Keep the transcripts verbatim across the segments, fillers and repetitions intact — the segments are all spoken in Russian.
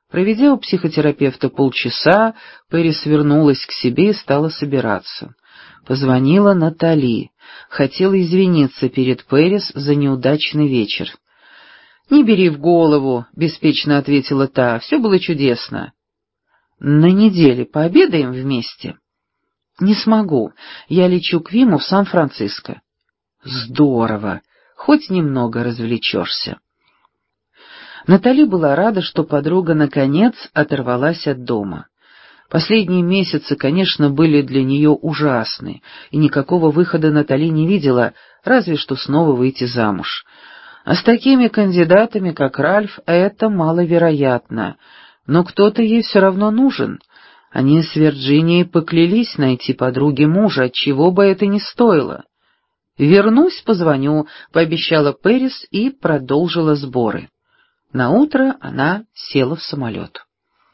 Проведя у психотерапевта полчаса, Пэрис вернулась к себе и стала собираться. Позвонила Натали. Хотела извиниться перед Пэрис за неудачный вечер. «Не бери в голову», — беспечно ответила та, — «все было чудесно». «На неделе пообедаем вместе?» «Не смогу. Я лечу к Виму в Сан-Франциско». «Здорово. Хоть немного развлечешься». Натали была рада, что подруга наконец оторвалась от дома. Последние месяцы, конечно, были для нее ужасны, и никакого выхода Натали не видела, разве что снова выйти замуж. А с такими кандидатами, как Ральф, это маловероятно. Но кто-то ей все равно нужен. Они с Вирджинией поклялись найти подруге мужа, чего бы это ни стоило. «Вернусь, позвоню», — пообещала Пэрис и продолжила сборы. Наутро она села в самолет.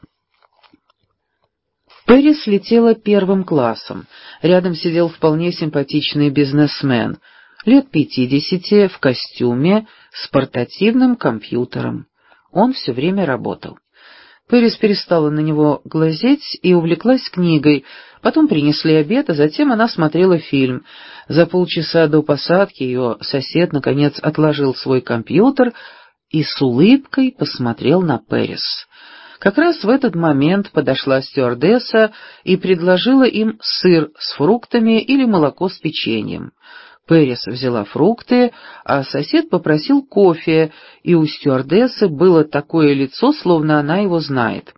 Пэрис летела первым классом. Рядом сидел вполне симпатичный бизнесмен, лет пятидесяти, в костюме, с портативным компьютером. Он все время работал. Пэрис перестала на него глазеть и увлеклась книгой. Потом принесли обед, а затем она смотрела фильм. За полчаса до посадки ее сосед, наконец, отложил свой компьютер и с улыбкой посмотрел на Пэрис. Как раз в этот момент подошла стюардесса и предложила им сыр с фруктами или молоко с печеньем. Пэрис взяла фрукты, а сосед попросил кофе, и у стюардессы было такое лицо, словно она его знает.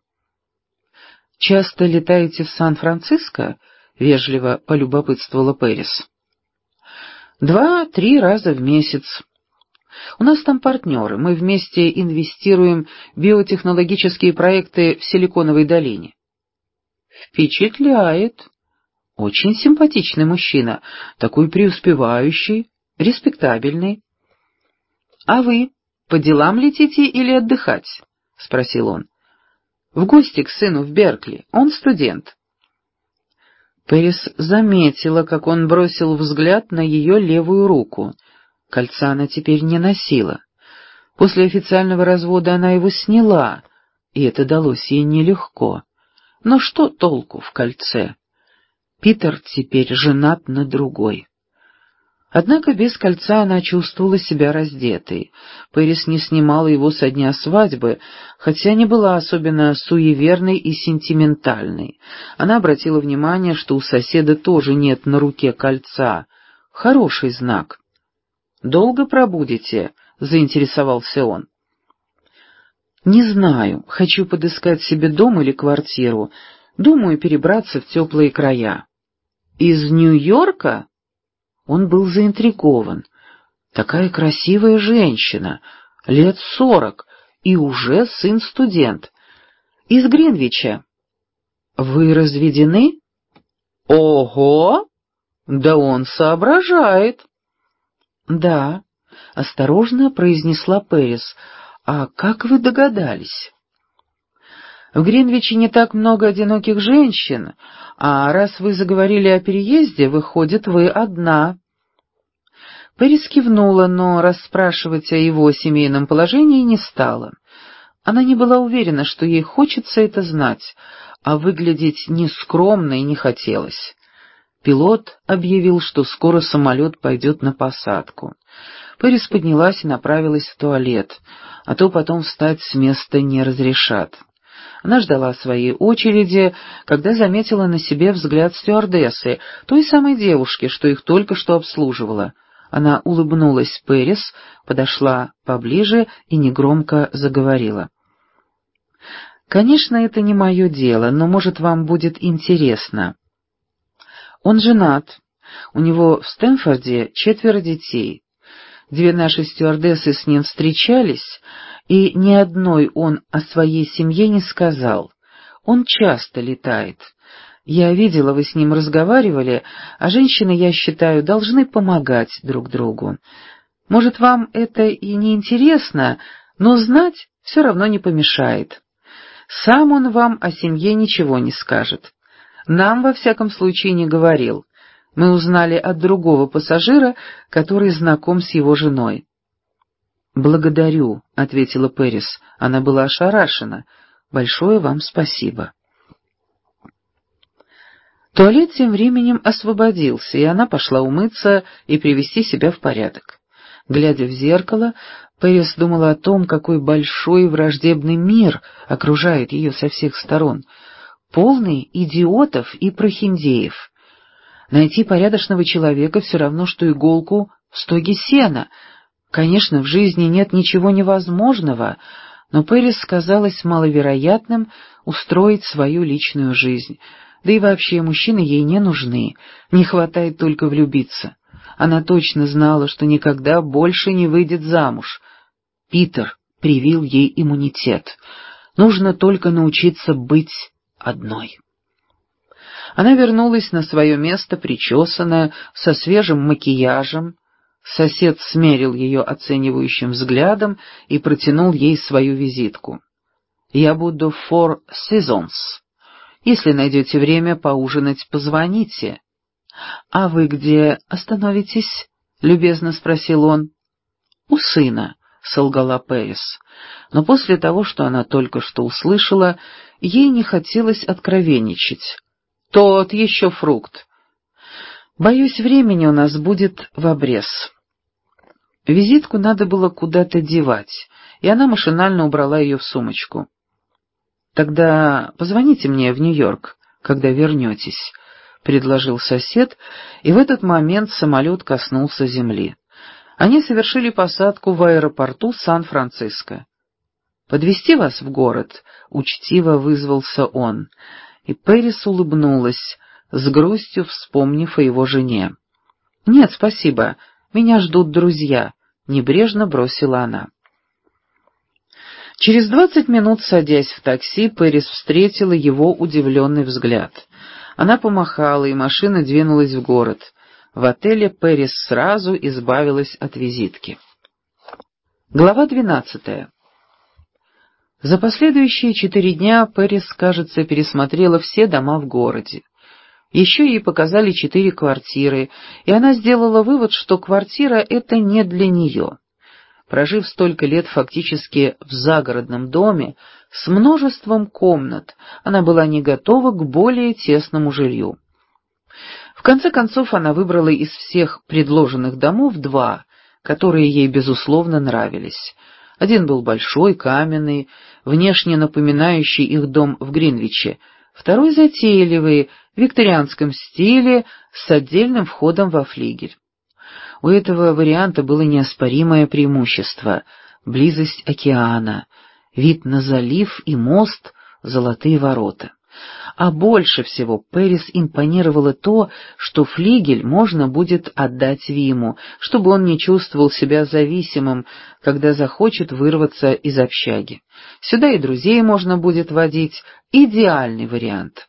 «Часто летаете в Сан-Франциско?» — вежливо полюбопытствовала Пэрис. «Два-три раза в месяц. У нас там партнеры, мы вместе инвестируем в биотехнологические проекты в Силиконовой долине». «Впечатляет. Очень симпатичный мужчина, такой преуспевающий, респектабельный». «А вы по делам летите или отдыхать?» — спросил он. «В гости к сыну в Беркли, он студент». Пэрис заметила, как он бросил взгляд на ее левую руку. Кольца она теперь не носила. После официального развода она его сняла, и это далось ей нелегко. Но что толку в кольце? Питер теперь женат на другой. Однако без кольца она чувствовала себя раздетой. Пэрис не снимала его со дня свадьбы, хотя не была особенно суеверной и сентиментальной. Она обратила внимание, что у соседа тоже нет на руке кольца. Хороший знак. «Долго пробудете?» — заинтересовался он. «Не знаю. Хочу подыскать себе дом или квартиру. Думаю, перебраться в теплые края». «Из Нью-Йорка?» Он был заинтригован. Такая красивая женщина, лет сорок, и уже сын-студент. Из Гринвича. «Вы разведены?» «Ого! Да он соображает!» «Да», — осторожно произнесла Пэрис. «А как вы догадались?» «В Гринвиче не так много одиноких женщин, а раз вы заговорили о переезде, выходит, вы одна». Пэрис кивнула, но расспрашивать о его семейном положении не стала. Она не была уверена, что ей хочется это знать, а выглядеть нескромно и не хотелось. Пилот объявил, что скоро самолет пойдет на посадку. Пэрис поднялась и направилась в туалет, а то потом встать с места не разрешат. Она ждала своей очереди, когда заметила на себе взгляд стюардессы, той самой девушки, что их только что обслуживала. Она улыбнулась Пэрис, подошла поближе и негромко заговорила. «Конечно, это не мое дело, но, может, вам будет интересно. Он женат, у него в Стэнфорде четверо детей. Две наши стюардессы с ним встречались, и ни одной он о своей семье не сказал. Он часто летает. Я видела, вы с ним разговаривали, а женщины, я считаю, должны помогать друг другу. Может, вам это и не интересно, но знать все равно не помешает. Сам он вам о семье ничего не скажет. Нам, во всяком случае, не говорил. Мы узнали от другого пассажира, который знаком с его женой». «Благодарю», — ответила Пэрис. Она была ошарашена. Большое вам спасибо». Туалет тем временем освободился, и она пошла умыться и привести себя в порядок. Глядя в зеркало, Пэрис думала о том, какой большой и враждебный мир окружает ее со всех сторон, полный идиотов и прохиндеев. Найти порядочного человека все равно, что иголку в стоге сена. Конечно, в жизни нет ничего невозможного, но Пэрис казалось маловероятным устроить свою личную жизнь. Да и вообще мужчины ей не нужны, не хватает только влюбиться. Она точно знала, что никогда больше не выйдет замуж. Питер привил ей иммунитет. Нужно только научиться быть одной. Она вернулась на свое место, причесанная, со свежим макияжем. Сосед смерил ее оценивающим взглядом и протянул ей свою визитку. «Я буду в Four Seasons. Если найдете время поужинать, позвоните». «А вы где остановитесь?» — любезно спросил он. «У сына», — солгала Пэрис. Но после того, что она только что услышала, ей не хотелось откровенничать. «Тот еще фрукт. Боюсь, времени у нас будет в обрез». Визитку надо было куда-то девать, и она машинально убрала ее в сумочку. «Тогда позвоните мне в Нью-Йорк, когда вернетесь», — предложил сосед, и в этот момент самолет коснулся земли. Они совершили посадку в аэропорту Сан-Франциско. «Подвезти вас в город?» — учтиво вызвался он, и Пэрис улыбнулась, с грустью вспомнив о его жене. «Нет, спасибо, меня ждут друзья», — небрежно бросила она. Через двадцать минут, садясь в такси, Пэрис встретила его удивленный взгляд. Она помахала, и машина двинулась в город. В отеле Пэрис сразу избавилась от визитки. Глава двенадцатая. За последующие четыре дня Пэрис, кажется, пересмотрела все дома в городе. Еще ей показали четыре квартиры, и она сделала вывод, что квартира — это не для нее. Прожив столько лет фактически в загородном доме, с множеством комнат, она была не готова к более тесному жилью. В конце концов, она выбрала из всех предложенных домов два, которые ей, безусловно, нравились. Один был большой, каменный, внешне напоминающий их дом в Гринвиче, второй затейливый, в викторианском стиле, с отдельным входом во флигель. У этого варианта было неоспоримое преимущество — близость океана, вид на залив и мост, золотые ворота. А больше всего Пэрис импонировало то, что флигель можно будет отдать Виму, чтобы он не чувствовал себя зависимым, когда захочет вырваться из общаги. Сюда и друзей можно будет водить — идеальный вариант.